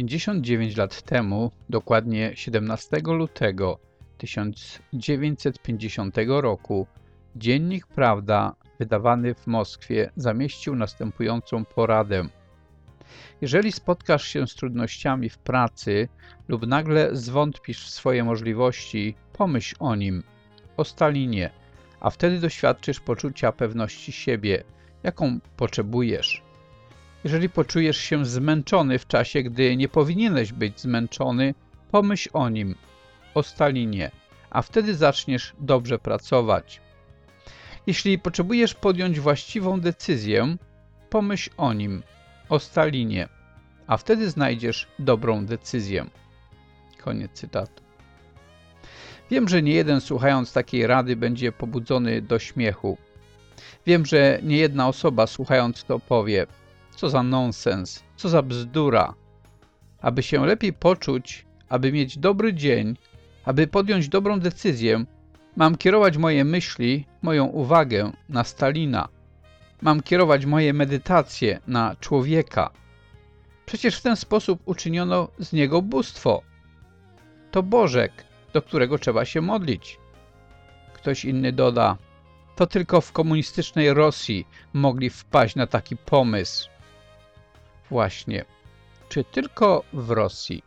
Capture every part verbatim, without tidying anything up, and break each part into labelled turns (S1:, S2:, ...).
S1: pięćdziesiąt dziewięć lat temu, dokładnie siedemnastego lutego tysiąc dziewięćset pięćdziesiątego roku, Dziennik Prawda, wydawany w Moskwie, zamieścił następującą poradę. Jeżeli spotkasz się z trudnościami w pracy lub nagle zwątpisz w swoje możliwości, pomyśl o nim, o Stalinie, a wtedy doświadczysz poczucia pewności siebie, jaką potrzebujesz. Jeżeli poczujesz się zmęczony w czasie, gdy nie powinieneś być zmęczony, pomyśl o nim, o Stalinie, a wtedy zaczniesz dobrze pracować. Jeśli potrzebujesz podjąć właściwą decyzję, pomyśl o nim, o Stalinie, a wtedy znajdziesz dobrą decyzję. Koniec cytatu. Wiem, że nie jeden słuchając takiej rady będzie pobudzony do śmiechu. Wiem, że nie jedna osoba słuchając to powie: co za nonsens, co za bzdura. Aby się lepiej poczuć, aby mieć dobry dzień, aby podjąć dobrą decyzję, mam kierować moje myśli, moją uwagę na Stalina. Mam kierować moje medytacje na człowieka. Przecież w ten sposób uczyniono z niego bóstwo. To Bożek, do którego trzeba się modlić. Ktoś inny doda: to tylko w komunistycznej Rosji mogli wpaść na taki pomysł. Właśnie, czy tylko w Rosji?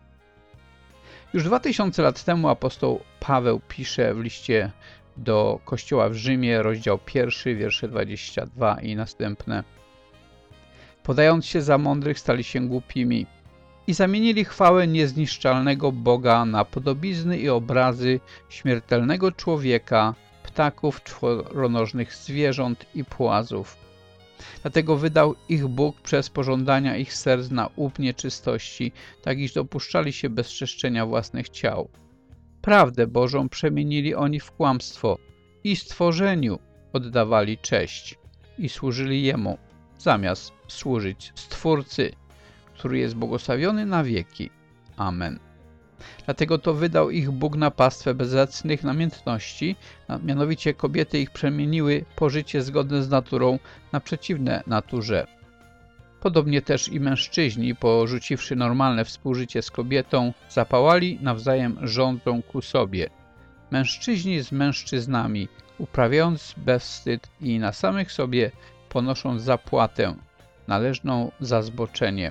S1: Już dwa tysiące lat temu apostoł Paweł pisze w liście do Kościoła w Rzymie, rozdział pierwszy, wiersze dwadzieścia dwa i następne. Podając się za mądrych, stali się głupimi i zamienili chwałę niezniszczalnego Boga na podobizny i obrazy śmiertelnego człowieka, ptaków, czworonożnych zwierząt i płazów. Dlatego wydał ich Bóg przez pożądania ich serc na łup nieczystości, tak iż dopuszczali się bezczeszczenia własnych ciał. Prawdę Bożą przemienili oni w kłamstwo i stworzeniu oddawali cześć i służyli Jemu, zamiast służyć Stwórcy, który jest błogosławiony na wieki. Amen. Dlatego to wydał ich Bóg na pastwę bezzacnych namiętności, mianowicie kobiety ich przemieniły pożycie zgodne z naturą na przeciwne naturze. Podobnie też i mężczyźni, porzuciwszy normalne współżycie z kobietą, zapałali nawzajem żądzą ku sobie. Mężczyźni z mężczyznami, uprawiając bezwstyd i na samych sobie ponosząc zapłatę, należną za zboczenie.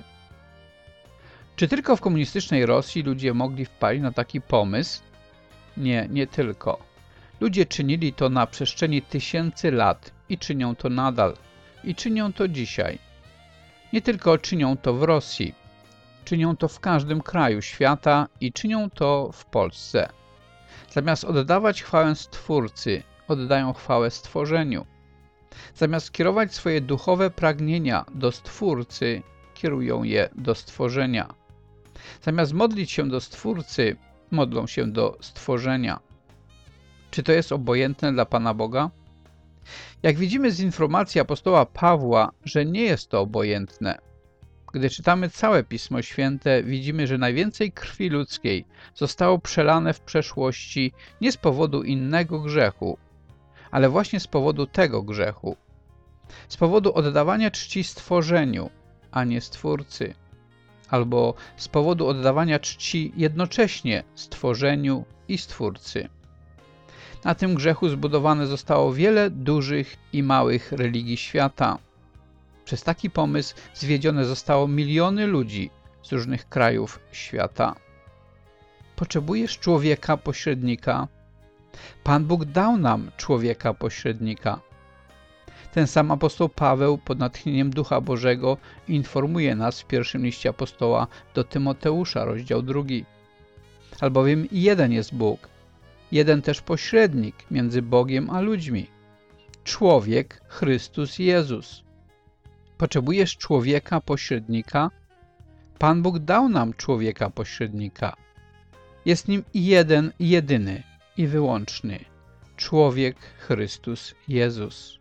S1: Czy tylko w komunistycznej Rosji ludzie mogli wpaść na taki pomysł? Nie, nie tylko. Ludzie czynili to na przestrzeni tysięcy lat i czynią to nadal. I czynią to dzisiaj. Nie tylko czynią to w Rosji. Czynią to w każdym kraju świata i czynią to w Polsce. Zamiast oddawać chwałę Stwórcy, oddają chwałę stworzeniu. Zamiast kierować swoje duchowe pragnienia do Stwórcy, kierują je do stworzenia. Zamiast modlić się do Stwórcy, modlą się do stworzenia. Czy to jest obojętne dla Pana Boga? Jak widzimy z informacji apostoła Pawła, że nie jest to obojętne. Gdy czytamy całe Pismo Święte, widzimy, że najwięcej krwi ludzkiej zostało przelane w przeszłości nie z powodu innego grzechu, ale właśnie z powodu tego grzechu. Z powodu oddawania czci stworzeniu, a nie Stwórcy. Albo z powodu oddawania czci jednocześnie stworzeniu i Stwórcy. Na tym grzechu zbudowane zostało wiele dużych i małych religii świata. Przez taki pomysł zwiedzione zostało miliony ludzi z różnych krajów świata. Potrzebujesz człowieka pośrednika? Pan Bóg dał nam człowieka pośrednika. Ten sam apostoł Paweł pod natchnieniem Ducha Bożego informuje nas w pierwszym liście apostoła do Tymoteusza, rozdział drugi. Albowiem jeden jest Bóg, jeden też pośrednik między Bogiem a ludźmi. Człowiek Chrystus Jezus. Potrzebujesz człowieka pośrednika? Pan Bóg dał nam człowieka pośrednika. Jest nim jeden, jedyny i wyłączny. Człowiek Chrystus Jezus.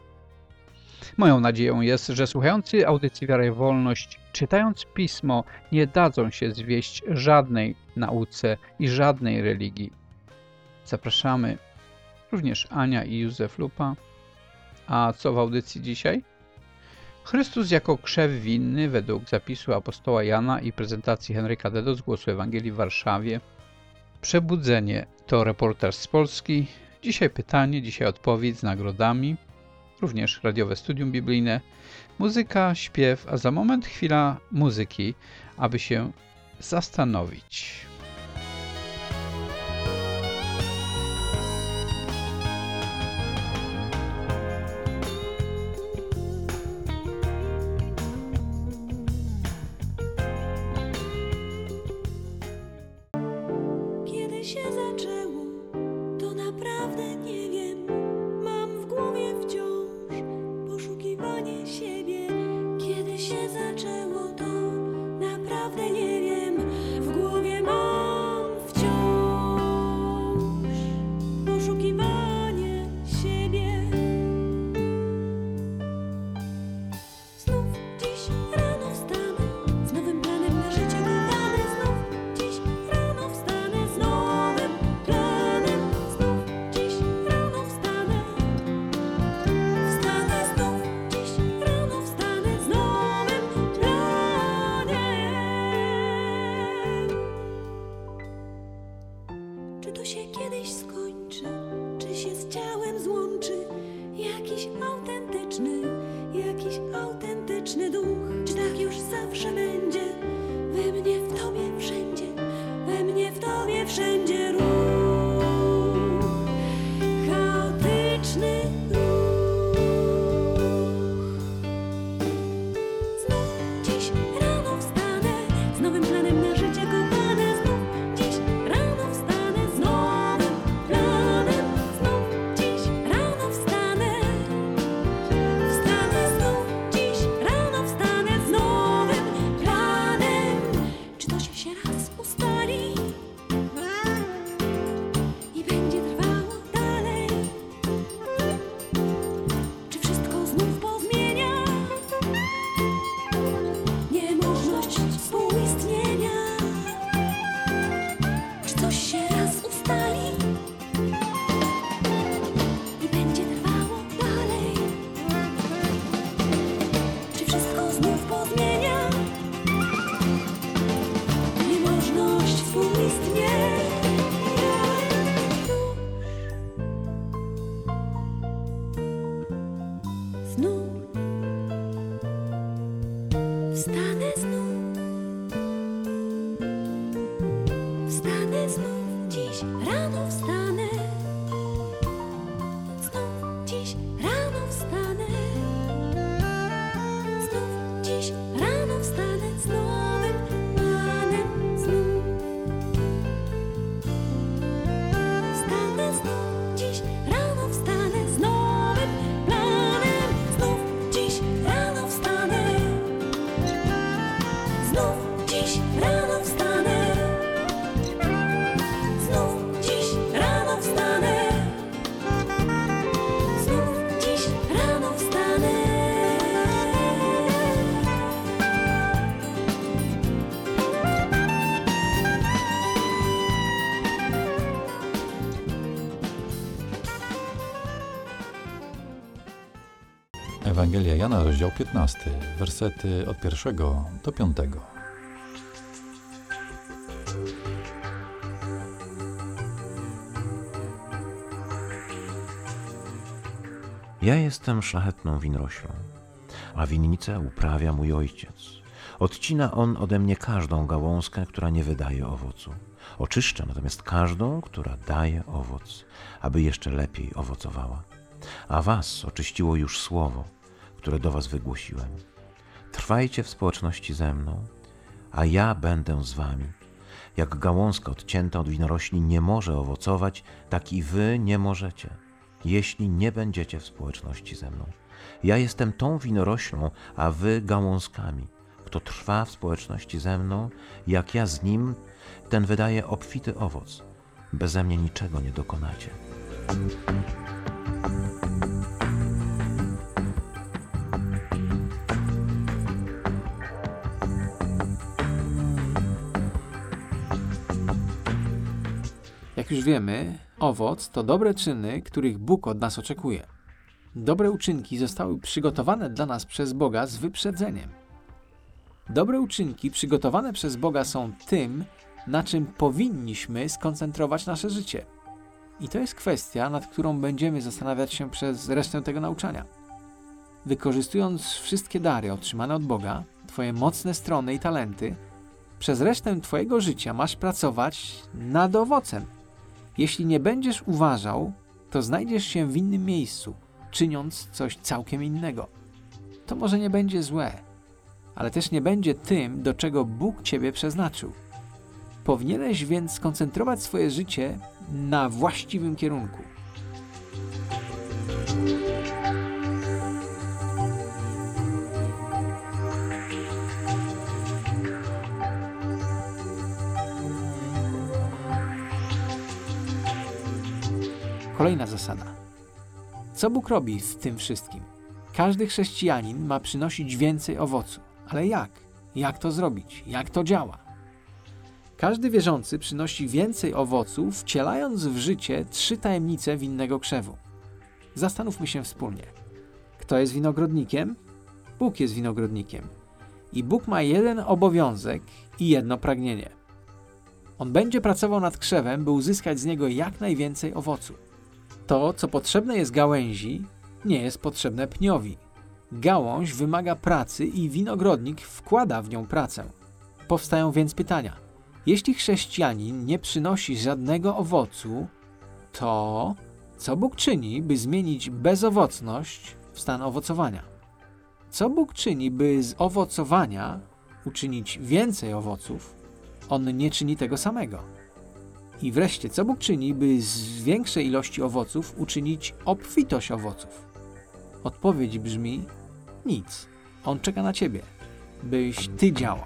S1: Moją nadzieją jest, że słuchający audycji Wiara i Wolność, czytając Pismo, nie dadzą się zwieść żadnej nauce i żadnej religii. Zapraszamy również Ania i Józef Lupa. A co w audycji dzisiaj? Chrystus jako krzew winny według zapisu apostoła Jana i prezentacji Henryka Dedo z Głosu Ewangelii w Warszawie. Przebudzenie to reportaż z Polski. Dzisiaj pytanie, dzisiaj odpowiedź z nagrodami. Również radiowe studium biblijne. Muzyka, śpiew, a za moment chwila muzyki, aby się zastanowić.
S2: Kiedy się zaczęło, to naprawdę nie wiem. Mam w głowie wciąż poszukiwanie siebie. Kiedy się zaczęło, to naprawdę nie wiem. W głowie mam wciąż poszukiwanie siebie. Znów dziś rano wstanę z nowym planem na życie kochane. Znów dziś rano wstanę z nowym planem. Znów dziś rano wstanę. Wstanę znów dziś rano wstanę z nowym planem. Czy to się kiedyś skończy? Czy się z ciałem złączy jakiś autentyczny, jakiś autentyczny duch? Czy tak już zawsze będzie? We mnie, w Tobie, wszędzie, we mnie, w Tobie, wszędzie ruch, chaotyczny ruch. Znów dziś rano wstanę z nowym planem na życie kochane. Znów dziś rano wstanę z nowym planem. Znów dziś rano wstanę. Wstanę znów dziś rano wstanę z nowym planem. Czy to się raz ustali i będzie trwało dalej? Czy wszystko znów pozmienia niemożność współistnienia? Czy coś się raz ustali i będzie trwało dalej? Czy wszystko znów pozmienia niemożność współistnienia? Znów wstanę znów. Wstanę znów dziś rano wstanę. Znów dziś rano wstanę. Znów dziś rano wstanę z nowym planem. Znów wstanę znów dziś rano wstanę z nowym planem. Znów dziś rano wstanę. Znów dziś rano wstanę. Znów dziś rano wstanę. Znów dziś rano wstanę.
S3: Ewangelia Jana, rozdział piętnasty, wersety od pierwszego do piątego.
S4: Ja jestem szlachetną winoroślą, a winnicę uprawia mój ojciec. Odcina on ode mnie każdą gałązkę, która nie wydaje owocu. Oczyszcza natomiast każdą, która daje owoc, aby jeszcze lepiej owocowała. A was oczyściło już słowo, które do was wygłosiłem. Trwajcie w społeczności ze mną, a ja będę z wami. Jak gałązka odcięta od winorośli nie może owocować, tak i wy nie możecie, jeśli nie będziecie w społeczności ze mną. Ja jestem tą winoroślą, a wy gałązkami. Kto trwa w społeczności ze mną, jak ja z nim, ten wydaje obfity owoc. Beze mnie niczego nie dokonacie.
S5: Jak już wiemy, owoc to dobre czyny, których Bóg od nas oczekuje. Dobre uczynki zostały przygotowane dla nas przez Boga z wyprzedzeniem. Dobre uczynki przygotowane przez Boga są tym, na czym powinniśmy skoncentrować nasze życie. I to jest kwestia, nad którą będziemy zastanawiać się przez resztę tego nauczania. Wykorzystując wszystkie dary otrzymane od Boga, Twoje mocne strony i talenty, przez resztę Twojego życia masz pracować nad owocem. Jeśli nie będziesz uważał, to znajdziesz się w innym miejscu, czyniąc coś całkiem innego. To może nie będzie złe, ale też nie będzie tym, do czego Bóg Ciebie przeznaczył. Powinieneś więc skoncentrować swoje życie na właściwym kierunku. Kolejna zasada. Co Bóg robi z tym wszystkim? Każdy chrześcijanin ma przynosić więcej owocu. Ale jak? Jak to zrobić? Jak to działa? Każdy wierzący przynosi więcej owocu, wcielając w życie trzy tajemnice winnego krzewu. Zastanówmy się wspólnie. Kto jest winogrodnikiem? Bóg jest winogrodnikiem. I Bóg ma jeden obowiązek i jedno pragnienie. On będzie pracował nad krzewem, by uzyskać z niego jak najwięcej owocu. To, co potrzebne jest gałęzi, nie jest potrzebne pniowi. Gałąź wymaga pracy i winogrodnik wkłada w nią pracę. Powstają więc pytania. Jeśli chrześcijanin nie przynosi żadnego owocu, to co Bóg czyni, by zmienić bezowocność w stan owocowania? Co Bóg czyni, by z owocowania uczynić więcej owoców? On nie czyni tego samego. I wreszcie, co Bóg czyni, by z większej ilości owoców uczynić obfitość owoców? Odpowiedź brzmi nic. On czeka na Ciebie, byś Ty działał.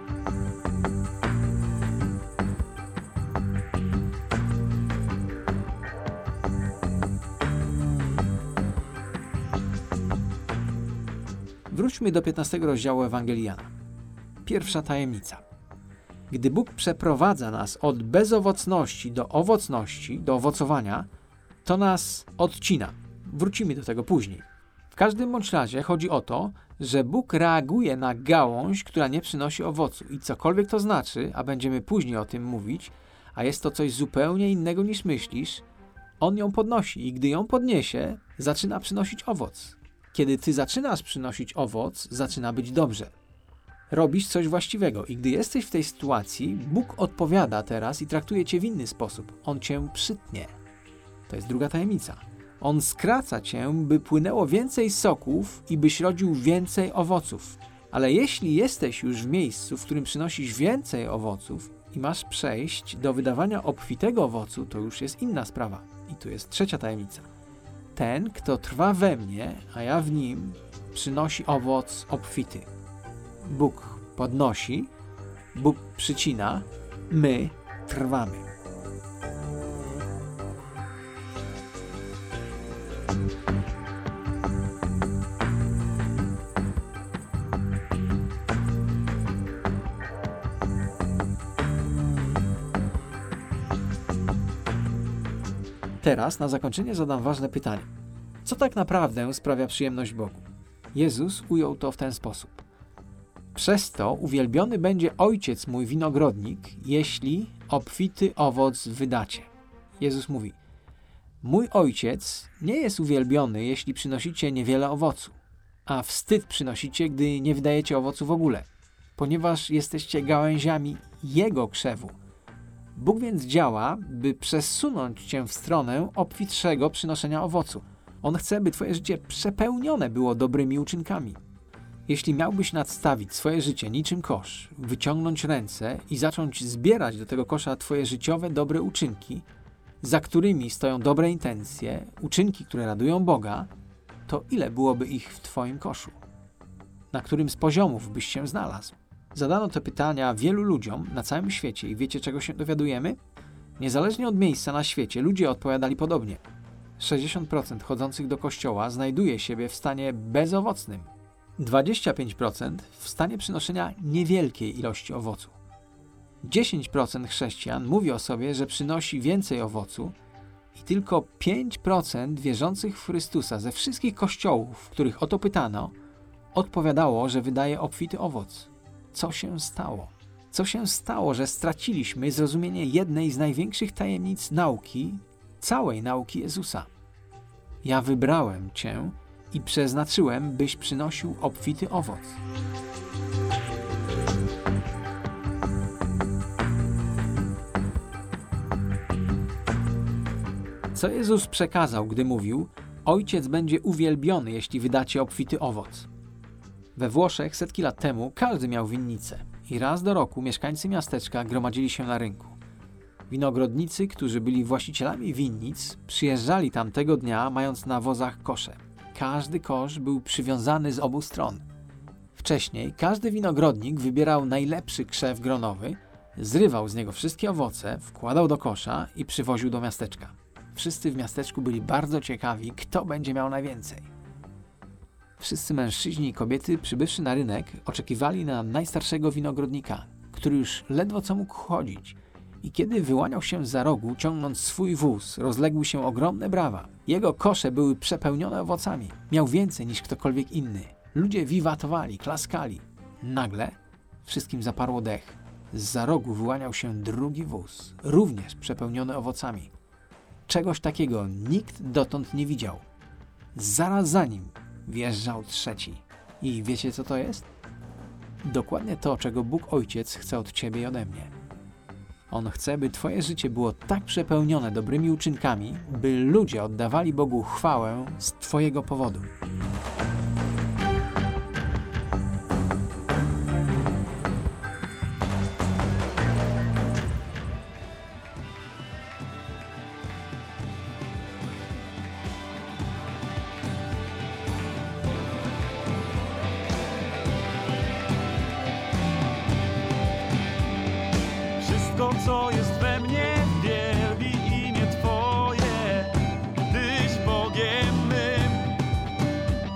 S5: Wróćmy do piętnastego rozdziału Ewangelii Jana. Pierwsza tajemnica. Gdy Bóg przeprowadza nas od bezowocności do owocności, do owocowania, to nas odcina. Wrócimy do tego później. W każdym bądź razie chodzi o to, że Bóg reaguje na gałąź, która nie przynosi owocu. I cokolwiek to znaczy, a będziemy później o tym mówić, a jest to coś zupełnie innego niż myślisz, On ją podnosi i gdy ją podniesie, zaczyna przynosić owoc. Kiedy ty zaczynasz przynosić owoc, zaczyna być dobrze. Robisz coś właściwego i gdy jesteś w tej sytuacji, Bóg odpowiada teraz i traktuje cię w inny sposób. On cię przytnie. To jest druga tajemnica. On skraca cię, by płynęło więcej soków i byś rodził więcej owoców. Ale jeśli jesteś już w miejscu, w którym przynosisz więcej owoców i masz przejść do wydawania obfitego owocu, to już jest inna sprawa. I tu jest trzecia tajemnica. Ten, kto trwa we mnie, a ja w nim, przynosi owoc obfity. Bóg podnosi, Bóg przycina, my trwamy. Teraz na zakończenie zadam ważne pytanie. Co tak naprawdę sprawia przyjemność Bogu? Jezus ujął to w ten sposób. Przez to uwielbiony będzie Ojciec mój winogrodnik, jeśli obfity owoc wydacie. Jezus mówi, mój Ojciec nie jest uwielbiony, jeśli przynosicie niewiele owocu, a wstyd przynosicie, gdy nie wydajecie owocu w ogóle, ponieważ jesteście gałęziami Jego krzewu. Bóg więc działa, by przesunąć cię w stronę obfitszego przynoszenia owocu. On chce, by twoje życie przepełnione było dobrymi uczynkami. Jeśli miałbyś nadstawić swoje życie niczym kosz, wyciągnąć ręce i zacząć zbierać do tego kosza twoje życiowe dobre uczynki, za którymi stoją dobre intencje, uczynki, które radują Boga, to ile byłoby ich w twoim koszu? Na którym z poziomów byś się znalazł? Zadano te pytania wielu ludziom na całym świecie i wiecie, czego się dowiadujemy? Niezależnie od miejsca na świecie, ludzie odpowiadali podobnie. sześćdziesiąt procent chodzących do kościoła znajduje siebie w stanie bezowocnym. dwadzieścia pięć procent w stanie przynoszenia niewielkiej ilości owocu. dziesięć procent chrześcijan mówi o sobie, że przynosi więcej owocu I tylko pięć procent wierzących w Chrystusa ze wszystkich kościołów, w których o to pytano, odpowiadało, że wydaje obfity owoc. Co się stało? Co się stało, że straciliśmy zrozumienie jednej z największych tajemnic nauki, całej nauki Jezusa? Ja wybrałem Cię i przeznaczyłem, byś przynosił obfity owoc. Co Jezus przekazał, gdy mówił: Ojciec będzie uwielbiony, jeśli wydacie obfity owoc? We Włoszech setki lat temu każdy miał winnicę i raz do roku mieszkańcy miasteczka gromadzili się na rynku. Winogrodnicy, którzy byli właścicielami winnic, przyjeżdżali tam tego dnia, mając na wozach kosze. Każdy kosz był przywiązany z obu stron. Wcześniej każdy winogrodnik wybierał najlepszy krzew gronowy, zrywał z niego wszystkie owoce, wkładał do kosza i przywoził do miasteczka. Wszyscy w miasteczku byli bardzo ciekawi, kto będzie miał najwięcej. Wszyscy mężczyźni i kobiety, przybywszy na rynek, oczekiwali na najstarszego winogrodnika, który już ledwo co mógł chodzić. I kiedy wyłaniał się zza rogu, ciągnąc swój wóz, rozległy się ogromne brawa. Jego kosze były przepełnione owocami. Miał więcej niż ktokolwiek inny. Ludzie wiwatowali, klaskali. Nagle wszystkim zaparło dech. Zza rogu wyłaniał się drugi wóz, również przepełniony owocami. Czegoś takiego nikt dotąd nie widział. Zaraz za nim wjeżdżał trzeci. I wiecie, co to jest? Dokładnie to, czego Bóg Ojciec chce od ciebie i ode mnie. On chce, by twoje życie było tak przepełnione dobrymi uczynkami, by ludzie oddawali Bogu chwałę z twojego powodu.
S6: Wszystko, co jest we mnie, wielbi imię Twoje, Tyś Bogiem mym.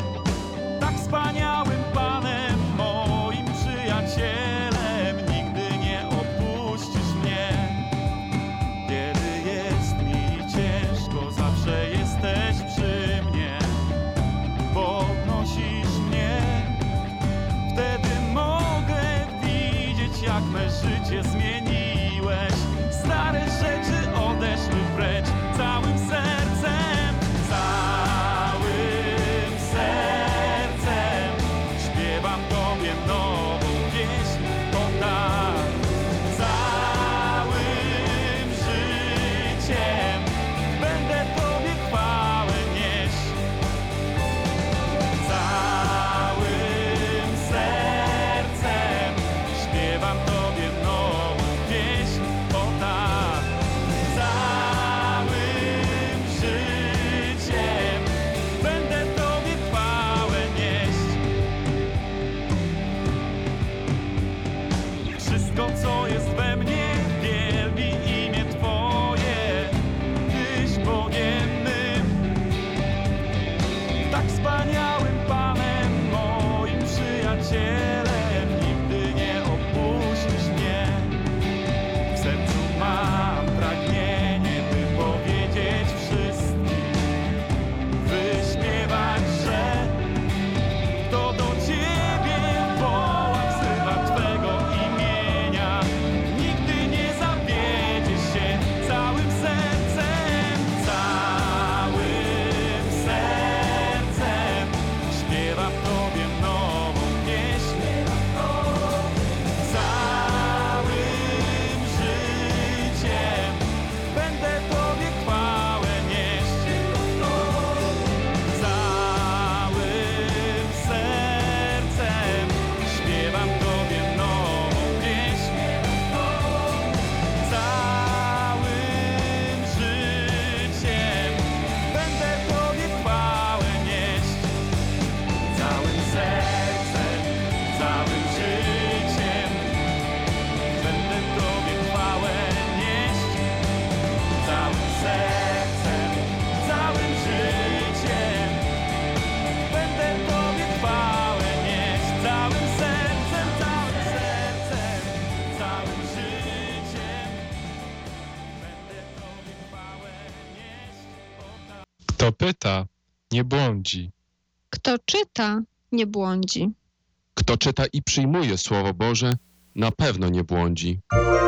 S7: Kto pyta, nie błądzi.
S8: Kto czyta, nie błądzi.
S9: Kto czyta i przyjmuje Słowo Boże, na pewno nie błądzi.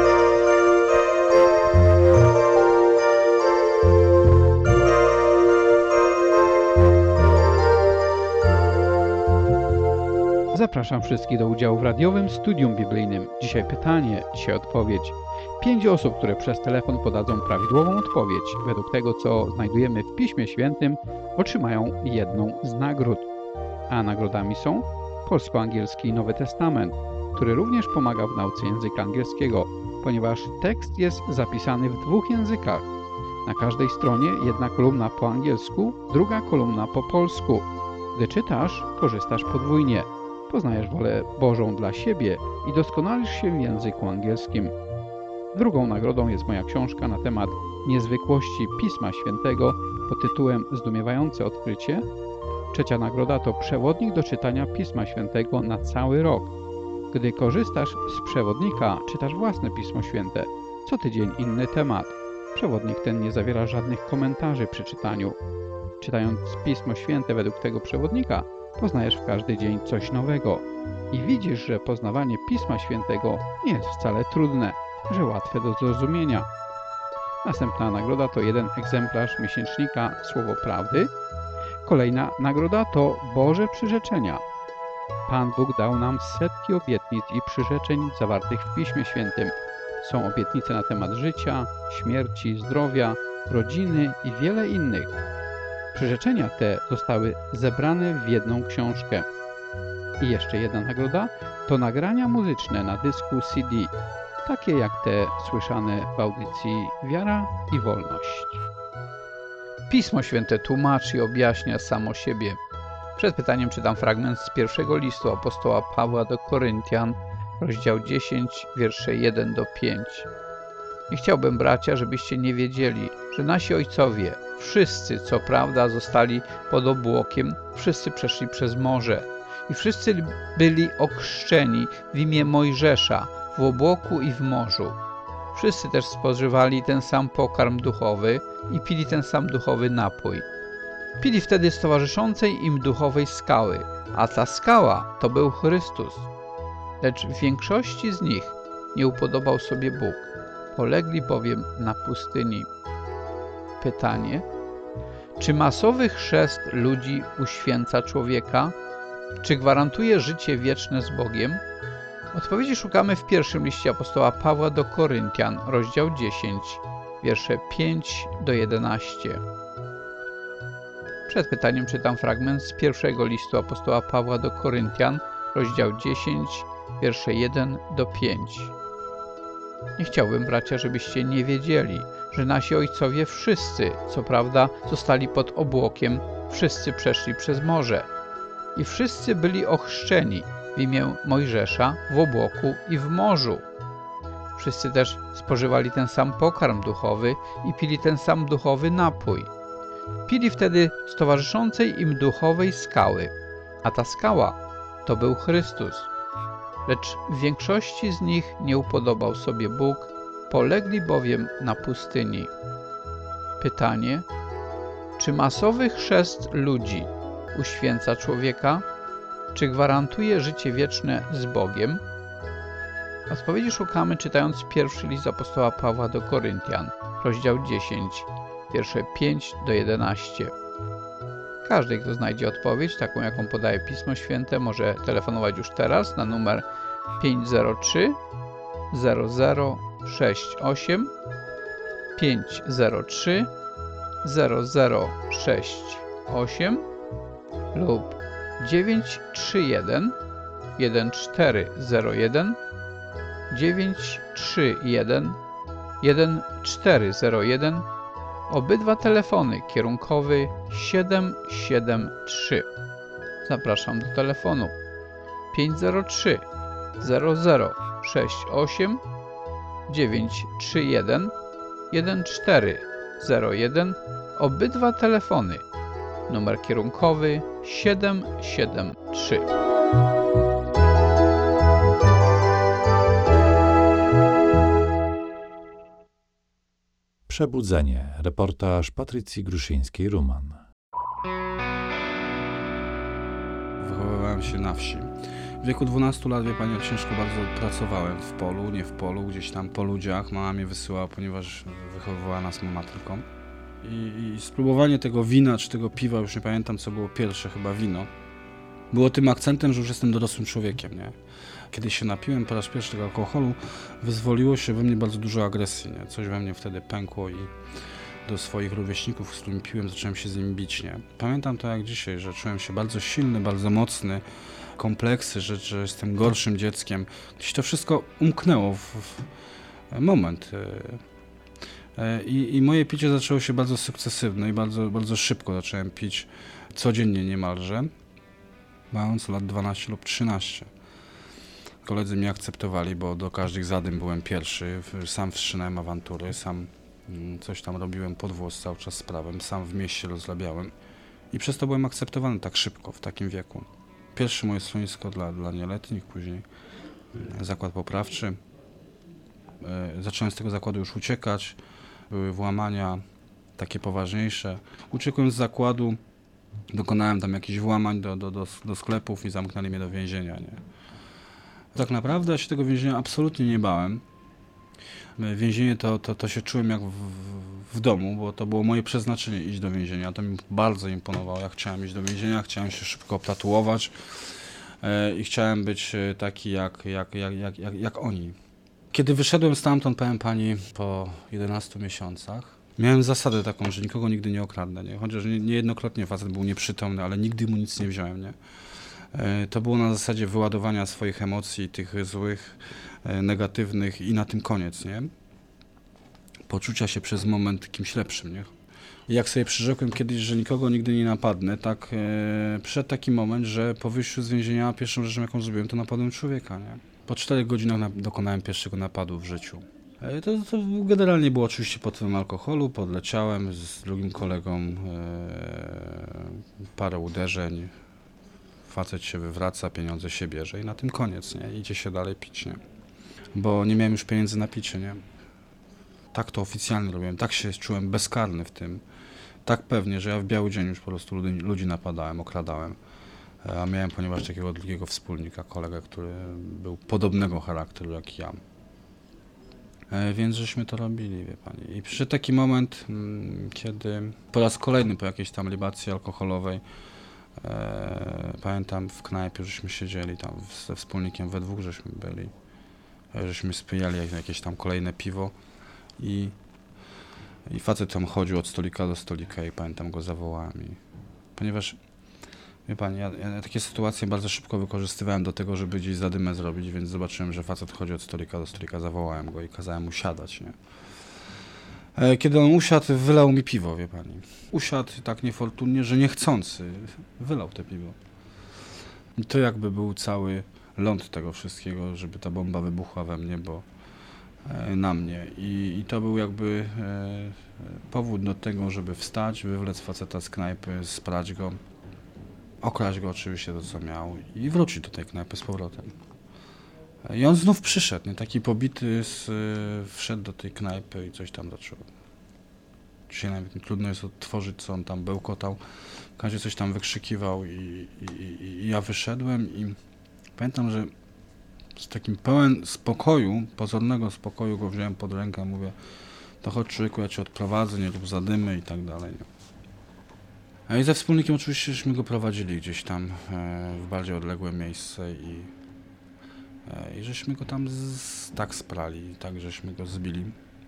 S1: Zapraszam wszystkich do udziału w radiowym studium biblijnym. Dzisiaj pytanie, dzisiaj odpowiedź. Pięć osób, które przez telefon podadzą prawidłową odpowiedź według tego, co znajdujemy w Piśmie Świętym, otrzymają jedną z nagród. A nagrodami są polsko-angielski Nowy Testament, który również pomaga w nauce języka angielskiego, ponieważ tekst jest zapisany w dwóch językach. Na każdej stronie jedna kolumna po angielsku, druga kolumna po polsku. Gdy czytasz, korzystasz podwójnie. Poznajesz wolę Bożą dla siebie i doskonalisz się w języku angielskim. Drugą nagrodą jest moja książka na temat niezwykłości Pisma Świętego pod tytułem Zdumiewające odkrycie. Trzecia nagroda to przewodnik do czytania Pisma Świętego na cały rok. Gdy korzystasz z przewodnika, czytasz własne Pismo Święte. Co tydzień inny temat. Przewodnik ten nie zawiera żadnych komentarzy przy czytaniu. Czytając Pismo Święte według tego przewodnika, poznajesz w każdy dzień coś nowego. I widzisz, że poznawanie Pisma Świętego nie jest wcale trudne, że łatwe do zrozumienia. Następna nagroda to jeden egzemplarz miesięcznika Słowo Prawdy. Kolejna nagroda to Boże przyrzeczenia. Pan Bóg dał nam setki obietnic i przyrzeczeń zawartych w Piśmie Świętym. Są obietnice na temat życia, śmierci, zdrowia, rodziny i wiele innych. Przyrzeczenia te zostały zebrane w jedną książkę. I jeszcze jedna nagroda to nagrania muzyczne na dysku C D, takie jak te słyszane w audycji Wiara i Wolność. Pismo Święte tłumaczy i objaśnia samo siebie. Przed pytaniem czytam fragment z pierwszego listu apostoła Pawła do Koryntian, rozdział dziesięć, wiersze jeden do pięciu. I chciałbym, bracia, żebyście nie wiedzieli, że nasi ojcowie, wszyscy, co prawda, zostali pod obłokiem, wszyscy przeszli przez morze i wszyscy byli ochrzczeni w imię Mojżesza w obłoku i w morzu. Wszyscy też spożywali ten sam pokarm duchowy i pili ten sam duchowy napój. Pili wtedy z towarzyszącej im duchowej skały, a ta skała to był Chrystus. Lecz w większości z nich nie upodobał sobie Bóg, polegli bowiem na pustyni. Pytanie: czy masowy chrzest ludzi uświęca człowieka? Czy gwarantuje życie wieczne z Bogiem? Odpowiedzi szukamy w pierwszym liście apostoła Pawła do Koryntian, rozdział dziesięć, wiersze pięć do jedenastu. Przed pytaniem czytam fragment z pierwszego listu apostoła Pawła do Koryntian, rozdział dziesięć, wiersze jeden do pięciu. Nie chciałbym, bracia, żebyście nie wiedzieli, że nasi ojcowie wszyscy, co prawda, zostali pod obłokiem, wszyscy przeszli przez morze i wszyscy byli ochrzczeni w imię Mojżesza w obłoku i w morzu. Wszyscy też spożywali ten sam pokarm duchowy i pili ten sam duchowy napój. Pili wtedy z towarzyszącej im duchowej skały, a ta skała to był Chrystus. Lecz w większości z nich nie upodobał sobie Bóg, polegli bowiem na pustyni. Pytanie: czy masowy chrzest ludzi uświęca człowieka? Czy gwarantuje życie wieczne z Bogiem? Odpowiedzi szukamy czytając pierwszy list apostoła Pawła do Koryntian, rozdział dziesięć, wiersze pięć do jedenastu. Każdy, kto znajdzie odpowiedź, taką jaką podaje Pismo Święte, może telefonować już teraz na numer pięć zero trzy zero zero sześć osiem pięć zero trzy zero zero sześć osiem lub dziewięć trzy jeden jeden cztery zero jeden dziewięć trzy jeden jeden cztery zero jeden. Obydwa telefony kierunkowy siedem siedem trzy. Zapraszam do telefonu pięć zero trzy zero zero sześć osiem dziewięć trzy jeden jeden cztery zero jeden. Obydwa telefony. Numer kierunkowy siedem siedem trzy.
S3: Przebudzenie. Reportaż Patrycji Gruszyńskiej-Ruman.
S10: Wychowywałem się na wsi. W wieku dwunastu lat, wie pani, ciężko bardzo pracowałem w polu, nie w polu, gdzieś tam po ludziach. Mama mnie wysyłała, ponieważ wychowywała nas mama tylko. I, I spróbowanie tego wina czy tego piwa, już nie pamiętam co było pierwsze, chyba wino, było tym akcentem, że już jestem dorosłym człowiekiem, nie? Kiedy się napiłem po raz pierwszy tego alkoholu, wyzwoliło się we mnie bardzo dużo agresji, nie? Coś we mnie wtedy pękło i do swoich rówieśników, z którymi piłem, zacząłem się z nimi bić, nie? Pamiętam to jak dzisiaj, że czułem się bardzo silny, bardzo mocny, kompleksy, że, że jestem gorszym dzieckiem. Gdzieś to wszystko umknęło w, w moment. I, I moje picie zaczęło się bardzo sukcesywne i bardzo, bardzo szybko zacząłem pić codziennie niemalże, mając lat dwanaście lub trzynaście. Koledzy mnie akceptowali, bo do każdych zadym byłem pierwszy, sam wszczynałem awantury, sam coś tam robiłem pod włos cały czas z prawem, sam w mieście rozrabiałem i przez to byłem akceptowany tak szybko, w takim wieku. Pierwsze moje schronisko dla, dla nieletnich, później zakład poprawczy. Zacząłem z tego zakładu już uciekać, były włamania takie poważniejsze. Uciekłem z zakładu, dokonałem tam jakichś włamań do, do, do, do sklepów i zamknęli mnie do więzienia. Nie? Tak naprawdę ja się tego więzienia absolutnie nie bałem. Więzienie to, to, to się czułem jak w, w domu, bo to było moje przeznaczenie iść do więzienia. To mi bardzo imponowało. Ja chciałem iść do więzienia, chciałem się szybko tatuować e, i chciałem być taki jak, jak, jak, jak, jak, jak oni. Kiedy wyszedłem stamtąd, powiem pani, po jedenastu miesiącach, miałem zasadę taką, że nikogo nigdy nie okradnę, nie? Chociaż nie, niejednokrotnie facet był nieprzytomny, ale nigdy mu nic nie wziąłem, nie? E, to było na zasadzie wyładowania swoich emocji, tych złych, e, negatywnych i na tym koniec, nie? Poczucia się przez moment kimś lepszym, nie? I jak sobie przyrzekłem kiedyś, że nikogo nigdy nie napadnę, tak e, przyszedł taki moment, że po wyjściu z więzienia pierwszą rzeczą, jaką zrobiłem, to napadłem człowieka, nie? Po czterech godzinach na, dokonałem pierwszego napadu w życiu. E, to, to generalnie było oczywiście pod wpływem alkoholu, podleciałem z drugim kolegą, e, parę uderzeń, facet się wywraca, pieniądze się bierze i na tym koniec, nie? Idzie się dalej pić, nie? Bo nie miałem już pieniędzy na picie, nie? Tak to oficjalnie robiłem, tak się czułem bezkarny w tym, tak pewnie, że ja w biały dzień już po prostu ludzi, ludzi napadałem, okradałem, a miałem, ponieważ takiego drugiego wspólnika, kolegę, który był podobnego charakteru jak ja. Więc żeśmy to robili, wie pani. I przyszedł taki moment, kiedy po raz kolejny po jakiejś tam libacji alkoholowej, e, pamiętam w knajpie, żeśmy siedzieli tam ze wspólnikiem, we dwóch żeśmy byli, żeśmy spijali jakieś tam kolejne piwo. I, I facet tam chodził od stolika do stolika i pamiętam go zawołałem. I, ponieważ, wie pani, ja, ja takie sytuacje bardzo szybko wykorzystywałem do tego, żeby gdzieś zadymę zrobić, więc zobaczyłem, że facet chodzi od stolika do stolika, zawołałem go i kazałem mu siadać, nie? E, kiedy on usiadł, wylał mi piwo, wie pani. Usiadł tak niefortunnie, że niechcący wylał te piwo. I to jakby był cały ląd tego wszystkiego, żeby ta bomba wybuchła we mnie, bo na mnie I, i to był jakby e, powód do tego, żeby wstać, wywlec faceta z knajpy, sprać go, okraść go oczywiście to co miał i wrócić do tej knajpy z powrotem. I on znów przyszedł, nie? Taki pobity, z, wszedł do tej knajpy i coś tam zaczął. Dzisiaj nawet mi trudno jest odtworzyć, co on tam bełkotał. W każdym razie coś tam wykrzykiwał i, i, i, i ja wyszedłem i pamiętam, że z takim pełen spokoju, pozornego spokoju go wziąłem pod rękę, mówię, to chodź człowieku, ja cię odprowadzę, nie rób zadymy i tak dalej. Nie? I ze wspólnikiem oczywiście żeśmy go prowadzili gdzieś tam e, w bardziej odległe miejsce i, e, i żeśmy go tam z, tak sprali, tak żeśmy go zbili.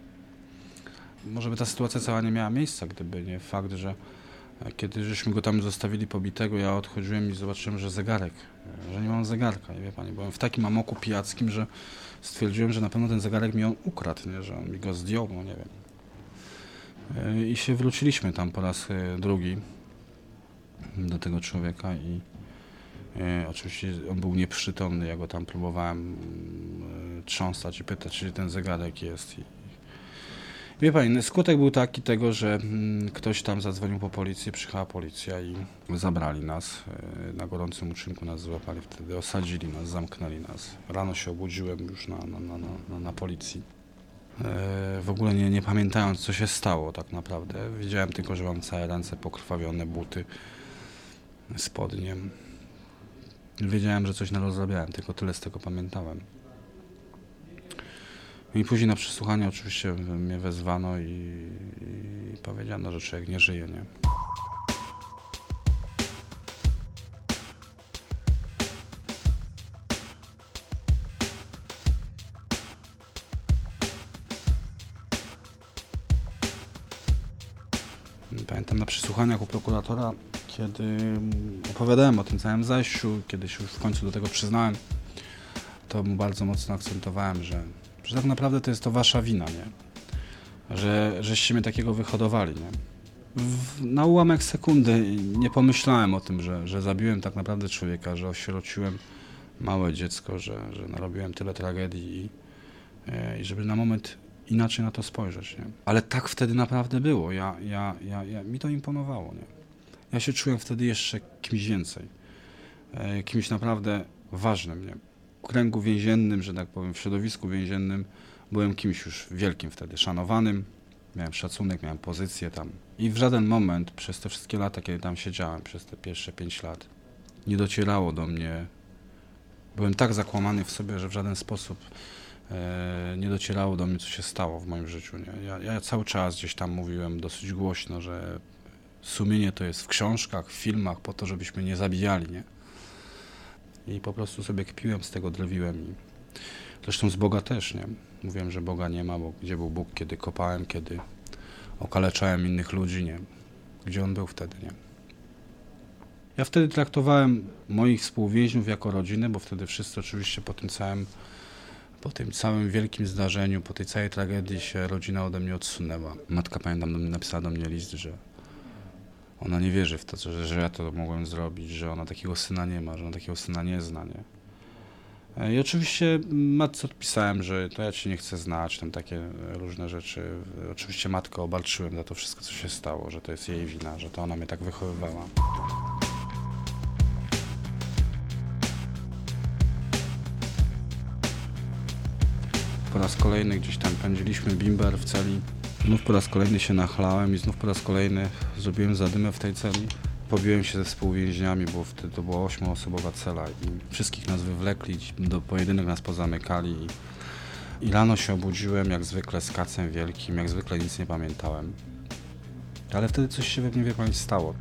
S10: Może by ta sytuacja cała nie miała miejsca, gdyby nie fakt, że kiedy żeśmy go tam zostawili pobitego, ja odchodziłem i zobaczyłem, że zegarek, że nie mam zegarka. I wie pani, byłem w takim amoku pijackim, że stwierdziłem, że na pewno ten zegarek mi on ukradł, nie? Że on mi go zdjął, no nie wiem. I się wróciliśmy tam po raz drugi do tego człowieka i e, oczywiście on był nieprzytomny, ja go tam próbowałem e, trząsać i pytać, czy ten zegarek jest. I, wie pani, skutek był taki tego, że mm, ktoś tam zadzwonił po policję, przyjechała policja i zabrali nas. E, na gorącym uczynku nas złapali wtedy, osadzili nas, zamknęli nas. Rano się obudziłem już na, na, na, na, na policji. E, w ogóle nie, nie pamiętając, co się stało tak naprawdę. Wiedziałem tylko, że mam całe ręce pokrwawione, buty, spodnie. Wiedziałem, że coś narozrabiałem, tylko tyle z tego pamiętałem. I później na przesłuchanie oczywiście mnie wezwano i, i powiedziano, że człowiek nie żyje, nie? Pamiętam na przesłuchaniach u prokuratora, kiedy opowiadałem o tym całym zajściu, kiedy się już w końcu do tego przyznałem, to mu bardzo mocno akcentowałem, że, że tak naprawdę to jest to wasza wina, nie? Że, żeście mnie takiego wyhodowali, nie? W, na ułamek sekundy nie pomyślałem o tym, że, że zabiłem tak naprawdę człowieka, że osierociłem małe dziecko, że, że narobiłem tyle tragedii i, i żeby na moment inaczej na to spojrzeć, nie? Ale tak wtedy naprawdę było. Ja, ja, ja, ja, mi to imponowało, nie? Ja się czułem wtedy jeszcze kimś więcej. E, kimś naprawdę ważnym, nie? W kręgu więziennym, że tak powiem, w środowisku więziennym byłem kimś już wielkim wtedy, szanowanym. Miałem szacunek, miałem pozycję tam. I w żaden moment przez te wszystkie lata, kiedy tam siedziałem, przez te pierwsze pięć lat, nie docierało do mnie. Byłem tak zakłamany w sobie, że w żaden sposób e, nie docierało do mnie, co się stało w moim życiu. Nie? Ja, ja cały czas gdzieś tam mówiłem dosyć głośno, że sumienie to jest w książkach, w filmach, po to, żebyśmy nie zabijali, nie? I po prostu sobie kpiłem z tego, drwiłem. I zresztą z Boga też, nie? Mówiłem, że Boga nie ma, bo gdzie był Bóg, kiedy kopałem, kiedy okaleczałem innych ludzi, nie? Gdzie On był wtedy, nie? Ja wtedy traktowałem moich współwięźniów jako rodzinę, bo wtedy wszyscy oczywiście po tym całym, po tym całym wielkim zdarzeniu, po tej całej tragedii się rodzina ode mnie odsunęła. Matka, pamiętam, do mnie, napisała do mnie list, że ona nie wierzy w to, że, że ja to mogłem zrobić, że ona takiego syna nie ma, że ona takiego syna nie zna, nie? I oczywiście matce odpisałem, że to ja cię nie chcę znać, tam takie różne rzeczy. Oczywiście matkę obarczyłem za to wszystko, co się stało, że to jest jej wina, że to ona mnie tak wychowywała. Po raz kolejny gdzieś tam pędziliśmy bimber w celi. Znów po raz kolejny się nachlałem i znów po raz kolejny zrobiłem zadymę w tej celi. Pobiłem się ze współwięźniami, bo wtedy to była ośmioosobowa cela i wszystkich nas wywlekli, do pojedynek nas pozamykali i, i rano się obudziłem jak zwykle z kacem wielkim, jak zwykle nic nie pamiętałem. Ale wtedy coś się we mnie, wie pani, stało.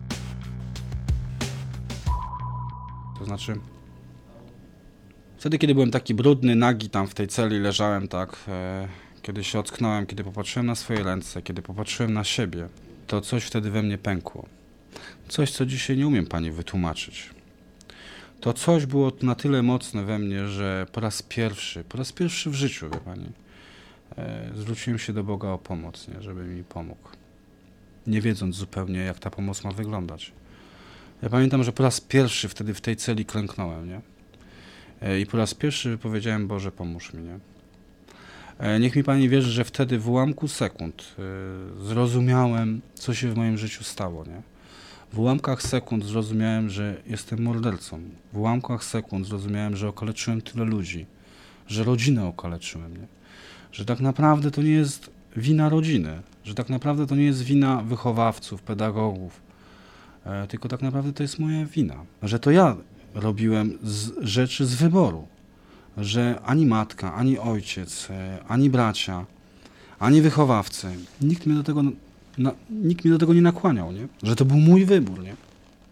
S10: To znaczy, wtedy kiedy byłem taki brudny, nagi tam w tej celi leżałem tak, e, kiedy się ocknąłem, kiedy popatrzyłem na swoje ręce, kiedy popatrzyłem na siebie, to coś wtedy we mnie pękło. Coś, co dzisiaj nie umiem pani wytłumaczyć. To coś było na tyle mocne we mnie, że po raz pierwszy, po raz pierwszy w życiu, wie pani, e, zwróciłem się do Boga o pomoc, nie, żeby mi pomógł. Nie wiedząc zupełnie, jak ta pomoc ma wyglądać. Ja pamiętam, że po raz pierwszy wtedy w tej celi klęknąłem, nie? E, I po raz pierwszy wypowiedziałem: Boże, pomóż mi, nie? E, niech mi pani wierzy, że wtedy w ułamku sekund e, zrozumiałem, co się w moim życiu stało, nie? W ułamkach sekund zrozumiałem, że jestem mordercą. W ułamkach sekund zrozumiałem, że okaleczyłem tyle ludzi, że rodzinę okaleczyłem, nie? Że tak naprawdę to nie jest wina rodziny, że tak naprawdę to nie jest wina wychowawców, pedagogów, e, tylko tak naprawdę to jest moja wina. Że to ja robiłem z, rzeczy z wyboru, że ani matka, ani ojciec, e, ani bracia, ani wychowawcy, nikt mnie do tego... Na, nikt mnie do tego nie nakłaniał, nie? Że to był mój wybór, nie?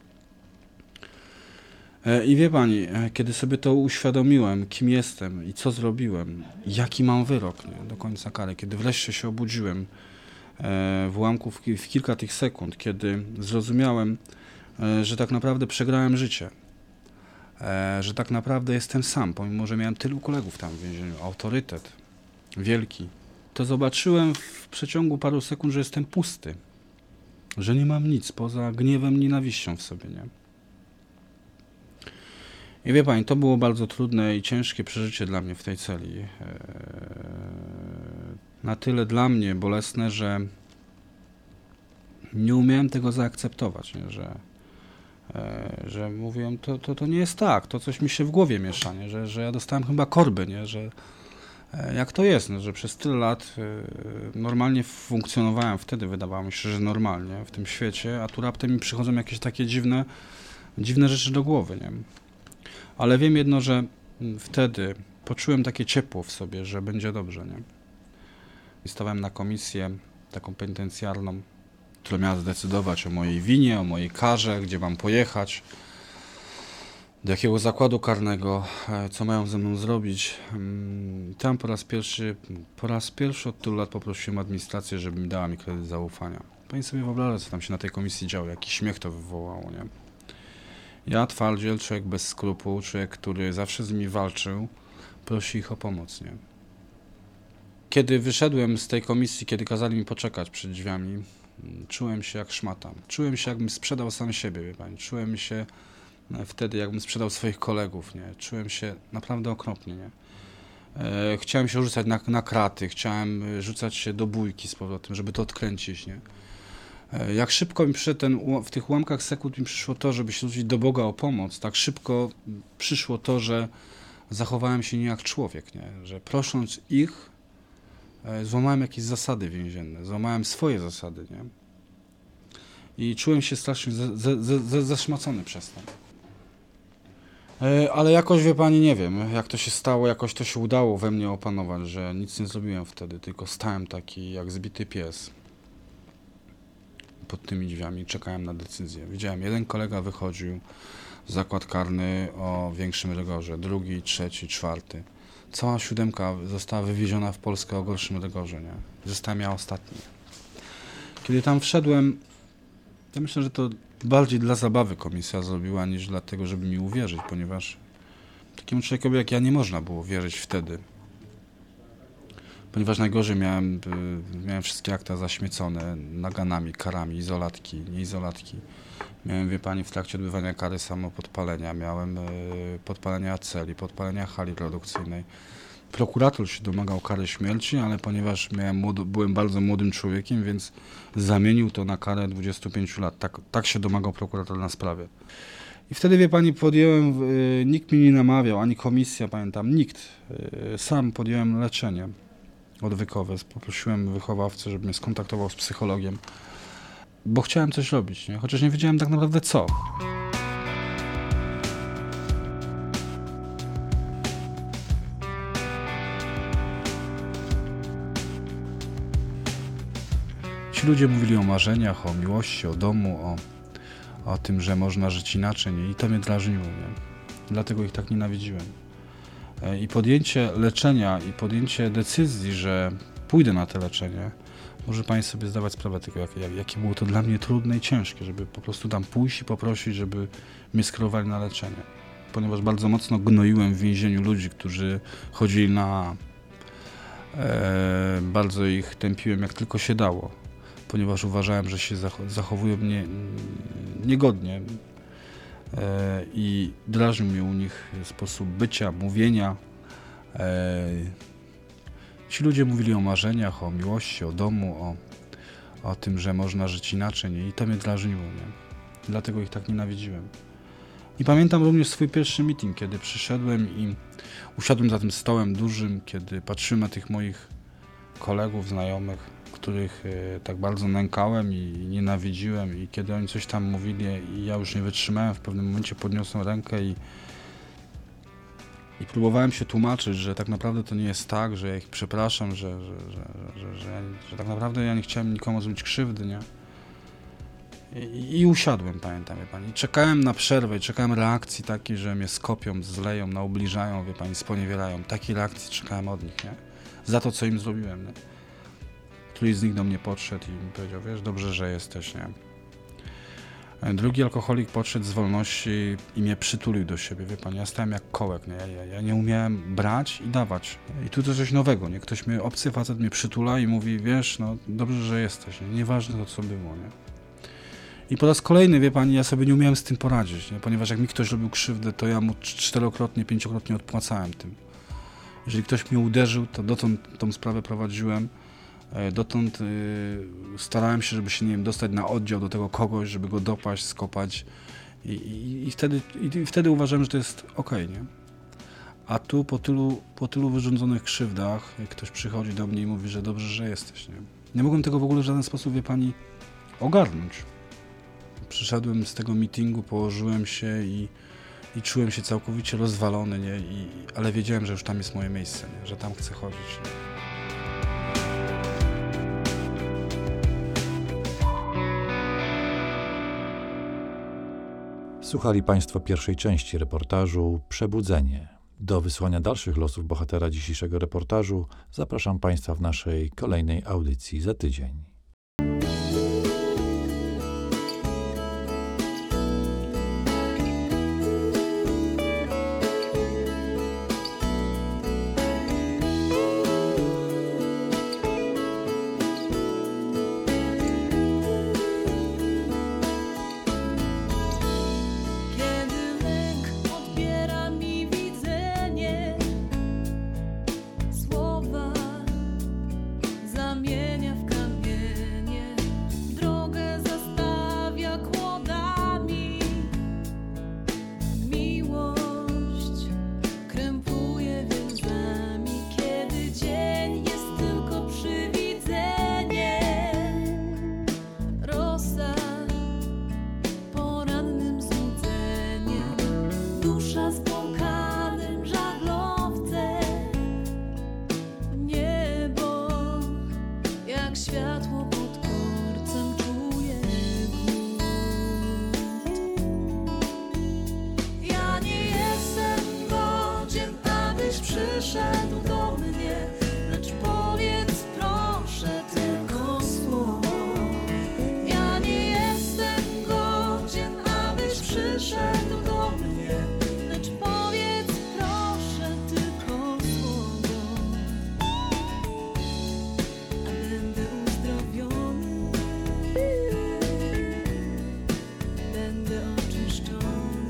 S10: E, I wie pani, e, kiedy sobie to uświadomiłem, kim jestem i co zrobiłem, jaki mam wyrok, nie? Do końca kary, kiedy wreszcie się obudziłem e, w ułamku w, w kilka tych sekund, kiedy zrozumiałem, e, że tak naprawdę przegrałem życie, e, że tak naprawdę jestem sam, pomimo że miałem tylu kolegów tam w więzieniu, autorytet wielki, to zobaczyłem w przeciągu paru sekund, że jestem pusty, że nie mam nic poza gniewem, nienawiścią w sobie, nie? I wie pani, to było bardzo trudne i ciężkie przeżycie dla mnie w tej celi. Eee, na tyle dla mnie bolesne, że nie umiałem tego zaakceptować, nie? Że, e, że mówiłem, to, to, to nie jest tak, to coś mi się w głowie miesza, nie? Że, że ja dostałem chyba korby, nie? Że e, jak to jest, no, że przez tyle lat e, normalnie funkcjonowałem wtedy, wydawało mi się, że normalnie w tym świecie, a tu raptem mi przychodzą jakieś takie dziwne, dziwne rzeczy do głowy, nie? Ale wiem jedno, że wtedy poczułem takie ciepło w sobie, że będzie dobrze, nie? I stawałem na komisję taką penitencjarną, która miała zdecydować o mojej winie, o mojej karze, gdzie mam pojechać, do jakiego zakładu karnego, co mają ze mną zrobić. Tam po raz pierwszy, po raz pierwszy od tylu lat poprosiłem administrację, żeby mi dała mi kredyt zaufania. Pani sobie wyobraża, co tam się na tej komisji działo, jaki śmiech to wywołało, nie? Ja, twardziel, człowiek bez skrupuł, człowiek, który zawsze z nimi walczył, prosi ich o pomoc, nie? Kiedy wyszedłem z tej komisji, kiedy kazali mi poczekać przed drzwiami, czułem się jak szmata. Czułem się, jakbym sprzedał sam siebie, wie pani. Czułem się wtedy, jakbym sprzedał swoich kolegów, nie? Czułem się naprawdę okropnie, nie? E, chciałem się rzucać na, na kraty, chciałem rzucać się do bójki z powrotem, żeby to odkręcić, nie? E, jak szybko mi przyszedł ten, w tych ułamkach sekund mi przyszło to, żeby się zwrócić do Boga o pomoc, tak szybko przyszło to, że zachowałem się nie jak człowiek, nie? Że prosząc ich, e, złamałem jakieś zasady więzienne, złamałem swoje zasady, nie? I czułem się strasznie zaszmacony przez to. Ale jakoś, wie pani, nie wiem, jak to się stało, jakoś to się udało we mnie opanować, że nic nie zrobiłem wtedy, tylko stałem taki jak zbity pies pod tymi drzwiami, czekałem na decyzję. Widziałem, jeden kolega wychodził, zakład karny o większym rygorze, drugi, trzeci, czwarty. Cała siódemka została wywieziona w Polskę o gorszym rygorze, nie? Zostałem ja ostatni. Kiedy tam wszedłem, ja myślę, że to bardziej dla zabawy komisja zrobiła, niż dlatego, żeby mi uwierzyć, ponieważ takiemu człowiekowi jak ja nie można było wierzyć wtedy. Ponieważ najgorzej miałem, miałem wszystkie akta zaśmiecone naganami, karami, izolatki, nieizolatki. Miałem, wie pani, w trakcie odbywania kary samopodpalenia, miałem podpalenia celi, podpalenia hali produkcyjnej. Prokurator się domagał kary śmierci, ale ponieważ miałem młody, byłem bardzo młodym człowiekiem, więc zamienił to na karę dwudziestu pięciu lat. Tak, tak się domagał prokurator na sprawie. I wtedy, wie pani, podjąłem, y, nikt mi nie namawiał, ani komisja, pamiętam, nikt. Y, sam podjąłem leczenie odwykowe. Poprosiłem wychowawcę, żeby mnie skontaktował z psychologiem, bo chciałem coś robić, nie? Chociaż nie wiedziałem tak naprawdę co. Ci ludzie mówili o marzeniach, o miłości, o domu, o, o tym, że można żyć inaczej, nie? I to mnie drażniło, nie? Dlatego ich tak nienawidziłem. I podjęcie leczenia i podjęcie decyzji, że pójdę na to leczenie, może pani sobie zdawać sprawę tego, jak, jak, jakie było to dla mnie trudne i ciężkie, żeby po prostu tam pójść i poprosić, żeby mnie skierowali na leczenie. Ponieważ bardzo mocno gnoiłem w więzieniu ludzi, którzy chodzili na... E, bardzo ich tępiłem jak tylko się dało, ponieważ uważałem, że się zachowują nie, niegodnie e, i drażnił mnie u nich sposób bycia, mówienia. E, ci ludzie mówili o marzeniach, o miłości, o domu, o, o tym, że można żyć inaczej, nie? I to mnie drażniło, nie? Dlatego ich tak nienawidziłem. I pamiętam również swój pierwszy meeting, kiedy przyszedłem i usiadłem za tym stołem dużym, kiedy patrzyłem na tych moich kolegów, znajomych, których e, tak bardzo nękałem i nienawidziłem, i kiedy oni coś tam mówili i ja już nie wytrzymałem, w pewnym momencie podniosłem rękę i, i próbowałem się tłumaczyć, że tak naprawdę to nie jest tak, że ja ich przepraszam, że, że, że, że, że, ja, że tak naprawdę ja nie chciałem nikomu zrobić krzywdy, nie? I, i usiadłem, pamiętam, wie pani. Czekałem na przerwę i czekałem reakcji takiej, że mnie skopią, zleją, naubliżają, wie pani, sponiewierają. Takiej reakcji czekałem od nich, nie? Za to, co im zrobiłem, nie? Któryś z nich do mnie podszedł i mi powiedział, wiesz, dobrze, że jesteś, nie? Drugi alkoholik podszedł z wolności i mnie przytulił do siebie, wie pani, ja stałem jak kołek, nie? Ja, ja, ja nie umiałem brać i dawać. I tu to coś nowego, nie? Ktoś mnie, obcy facet mnie przytula i mówi, wiesz, no dobrze, że jesteś, nie? Nieważne to, co było, nie? I po raz kolejny, wie pani, ja sobie nie umiałem z tym poradzić, nie? Ponieważ jak mi ktoś robił krzywdę, to ja mu czterokrotnie, pięciokrotnie odpłacałem tym. Jeżeli ktoś mnie uderzył, to dotąd tą sprawę prowadziłem. Dotąd y, starałem się, żeby się, nie wiem, dostać na oddział do tego kogoś, żeby go dopaść, skopać i, i, i, wtedy, i, i wtedy uważałem, że to jest okej, nie? A tu po tylu, po tylu wyrządzonych krzywdach, jak ktoś przychodzi do mnie i mówi, że dobrze, że jesteś, nie? Nie mogłem tego w ogóle w żaden sposób, wie pani, ogarnąć. Przyszedłem z tego meetingu, położyłem się i, i czułem się całkowicie rozwalony, nie? I, ale wiedziałem, że już tam jest moje miejsce, nie? Że tam chcę chodzić. Nie?
S3: Słuchali Państwo pierwszej części reportażu Przebudzenie. Do wysłania dalszych losów bohatera dzisiejszego reportażu zapraszam Państwa w naszej kolejnej audycji za tydzień.
S2: Przyszedł do mnie, lecz powiedz proszę tylko słowo. Ja nie jestem godzien, abyś przyszedł do mnie, lecz powiedz proszę tylko słowo. A będę uzdrowiony, będę oczyszczony.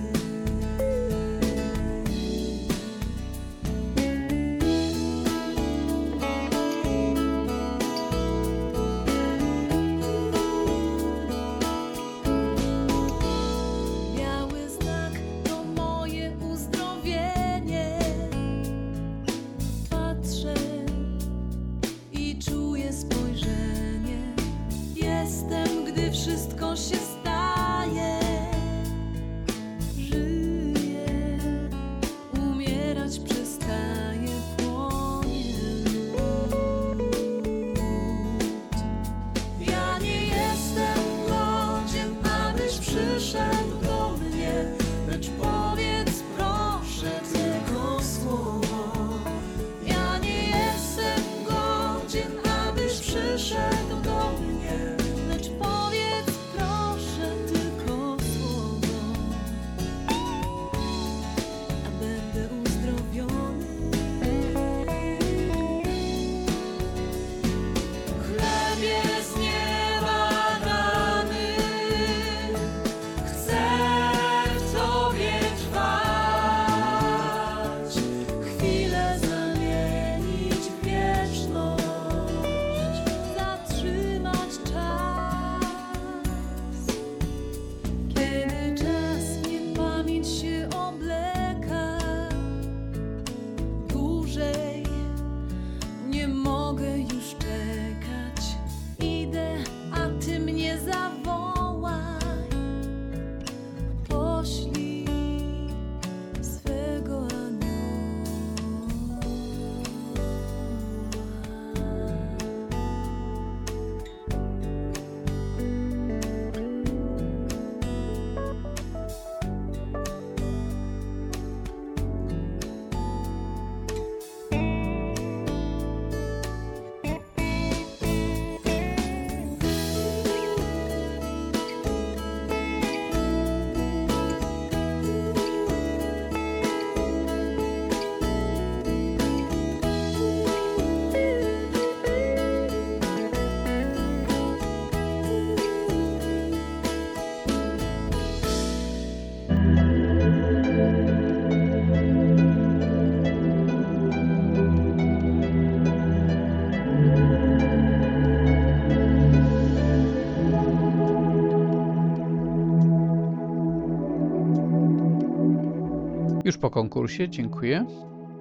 S2: Wszystko się staje, żyje, umierać przestaje, płonie lód. Ja nie jestem godzien, abyś przyszedł do mnie, lecz powiedz proszę tylko słowo. Ja nie jestem godzien, abyś przyszedł do mnie, lecz powiedz proszę tylko słowo, a będę uzdrowiony. Chlebie z nieba dany, chcę w Tobie trwać, chwilę zamienić w wieczność, zatrzymać czas. Kiedy czas niepamięć się obleka, dłużej nie mogę już czekać. Idę, a Ty mnie zawołaj, poślij swego anioła.
S1: Już po konkursie, dziękuję.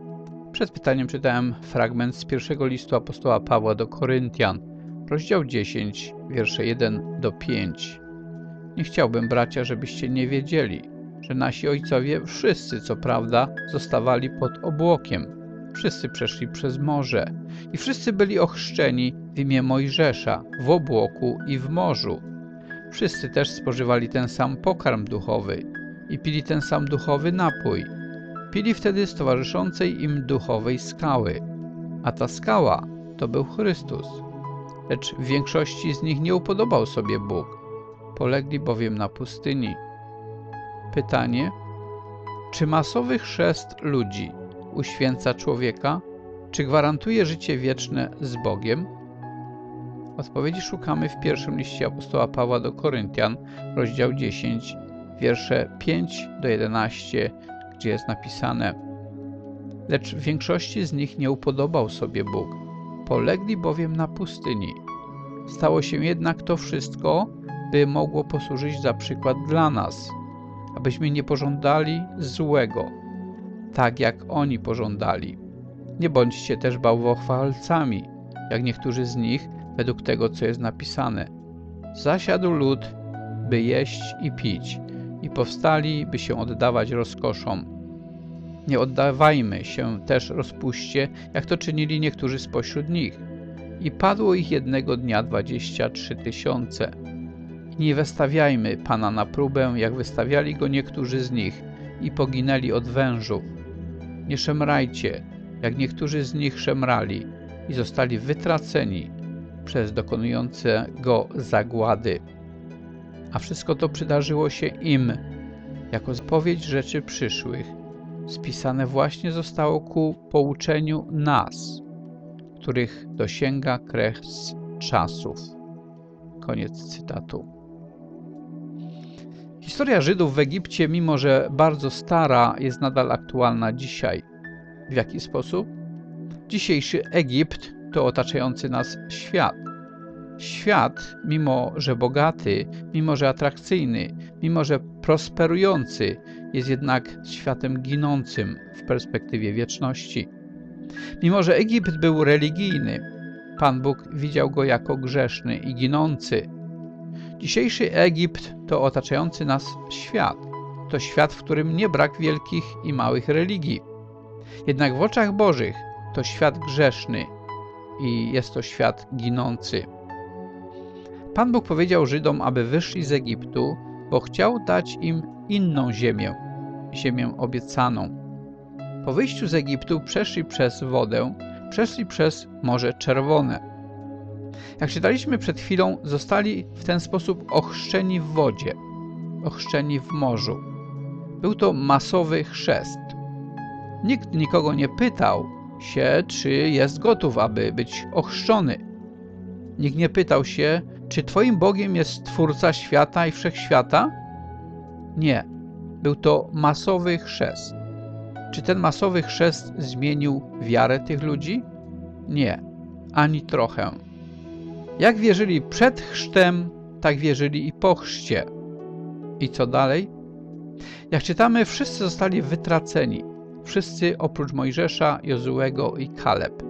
S1: Przed pytaniem czytałem fragment z pierwszego listu apostoła Pawła do Koryntian, rozdział dziesięć, wiersze jeden do pięciu. Nie chciałbym, bracia, żebyście nie wiedzieli, że nasi ojcowie wszyscy, co prawda, zostawali pod obłokiem. Wszyscy przeszli przez morze i wszyscy byli ochrzczeni w imię Mojżesza, w obłoku i w morzu. Wszyscy też spożywali ten sam pokarm duchowy i pili ten sam duchowy napój. Pili wtedy z towarzyszącej im duchowej skały, a ta skała to był Chrystus. Lecz w większości z nich nie upodobał sobie Bóg, polegli bowiem na pustyni. Pytanie: czy masowy chrzest ludzi uświęca człowieka? Czy gwarantuje życie wieczne z Bogiem? Odpowiedzi szukamy w pierwszym liście apostoła Pawła do Koryntian, rozdział dziesięć, wiersze pięć do jedenastu, gdzie jest napisane: lecz w większości z nich nie upodobał sobie Bóg, polegli bowiem na pustyni. Stało się jednak to wszystko, by mogło posłużyć za przykład dla nas, abyśmy nie pożądali złego, tak jak oni pożądali. Nie bądźcie też bałwochwalcami, jak niektórzy z nich, według tego, co jest napisane. Zasiadł lud, by jeść i pić, i powstali, by się oddawać rozkoszom. Nie oddawajmy się też rozpuście, jak to czynili niektórzy spośród nich. I padło ich jednego dnia dwadzieścia trzy tysiące. I nie wystawiajmy Pana na próbę, jak wystawiali go niektórzy z nich i poginęli od wężów. Nie szemrajcie, jak niektórzy z nich szemrali i zostali wytraceni przez dokonującego zagłady. A wszystko to przydarzyło się im jako zapowiedź rzeczy przyszłych. Spisane właśnie zostało ku pouczeniu nas, których dosięga kres czasów. Koniec cytatu. Historia Żydów w Egipcie, mimo że bardzo stara, jest nadal aktualna dzisiaj. W jaki sposób? Dzisiejszy Egipt to otaczający nas świat. Świat, mimo że bogaty, mimo że atrakcyjny, mimo że prosperujący, jest jednak światem ginącym w perspektywie wieczności. Mimo że Egipt był religijny, Pan Bóg widział go jako grzeszny i ginący. Dzisiejszy Egipt to otaczający nas świat. To świat, w którym nie brak wielkich i małych religii. Jednak w oczach Bożych to świat grzeszny i jest to świat ginący. Pan Bóg powiedział Żydom, aby wyszli z Egiptu, bo chciał dać im inną ziemię, ziemię obiecaną. Po wyjściu z Egiptu przeszli przez wodę, przeszli przez Morze Czerwone. Jak czytaliśmy przed chwilą, zostali w ten sposób ochrzczeni w wodzie, ochrzczeni w morzu. Był to masowy chrzest. Nikt nikogo nie pytał się, czy jest gotów, aby być ochrzczony. Nikt nie pytał się, czy Twoim Bogiem jest Twórca świata i wszechświata? Nie. Był to masowy chrzest. Czy ten masowy chrzest zmienił wiarę tych ludzi? Nie. Ani trochę. Jak wierzyli przed chrztem, tak wierzyli i po chrzcie. I co dalej? Jak czytamy, wszyscy zostali wytraceni. Wszyscy oprócz Mojżesza, Jozułego i Kaleb.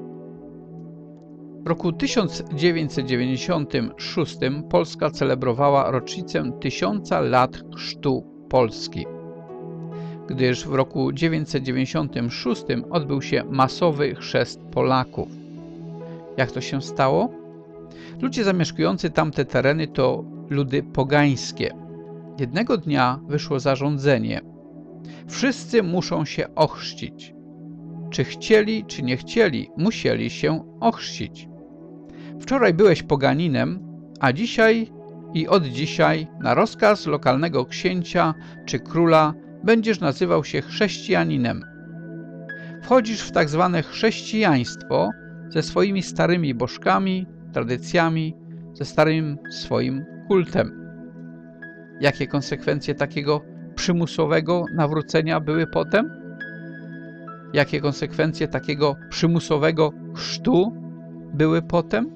S1: W roku tysiąc dziewięćset dziewięćdziesiątym szóstym Polska celebrowała rocznicę tysiąca lat chrztu Polski, gdyż w roku tysiąc dziewięćset dziewięćdziesiątym szóstym odbył się masowy chrzest Polaków. Jak to się stało? Ludzie zamieszkujący tamte tereny to ludy pogańskie. Jednego dnia wyszło zarządzenie. Wszyscy muszą się ochrzcić. Czy chcieli, czy nie chcieli, musieli się ochrzcić. Wczoraj byłeś poganinem, a dzisiaj i od dzisiaj na rozkaz lokalnego księcia czy króla będziesz nazywał się chrześcijaninem. Wchodzisz w tak zwane chrześcijaństwo ze swoimi starymi bożkami, tradycjami, ze starym swoim kultem. Jakie konsekwencje takiego przymusowego nawrócenia były potem? Jakie konsekwencje takiego przymusowego chrztu były potem?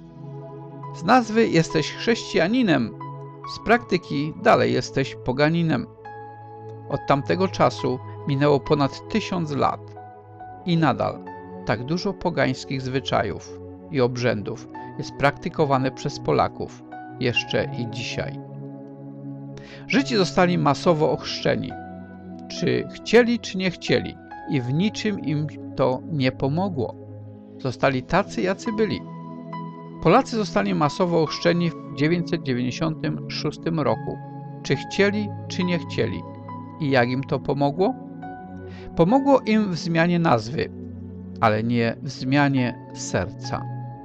S1: Z nazwy jesteś chrześcijaninem, z praktyki dalej jesteś poganinem. Od tamtego czasu minęło ponad tysiąc lat. I nadal tak dużo pogańskich zwyczajów i obrzędów jest praktykowane przez Polaków jeszcze i dzisiaj. Żydzi zostali masowo ochrzczeni, czy chcieli, czy nie chcieli, i w niczym im to nie pomogło. Zostali tacy, jacy byli. Polacy zostali masowo ochrzczeni w tysiąc dziewięćset dziewięćdziesiątym szóstym roku. Czy chcieli, czy nie chcieli. I jak im to pomogło? Pomogło im w zmianie nazwy, ale nie w zmianie serca.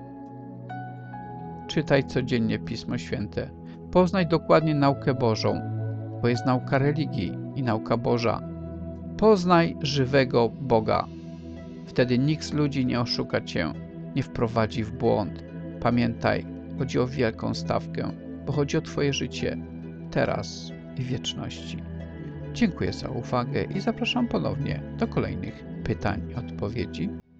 S1: Czytaj codziennie Pismo Święte. Poznaj dokładnie naukę Bożą, bo jest nauka religii i nauka Boża. Poznaj żywego Boga. Wtedy nikt z ludzi nie oszuka cię, nie wprowadzi w błąd. Pamiętaj, chodzi o wielką stawkę, bo chodzi o twoje życie, teraz i w wieczności. Dziękuję za uwagę i zapraszam ponownie do kolejnych pytań i odpowiedzi.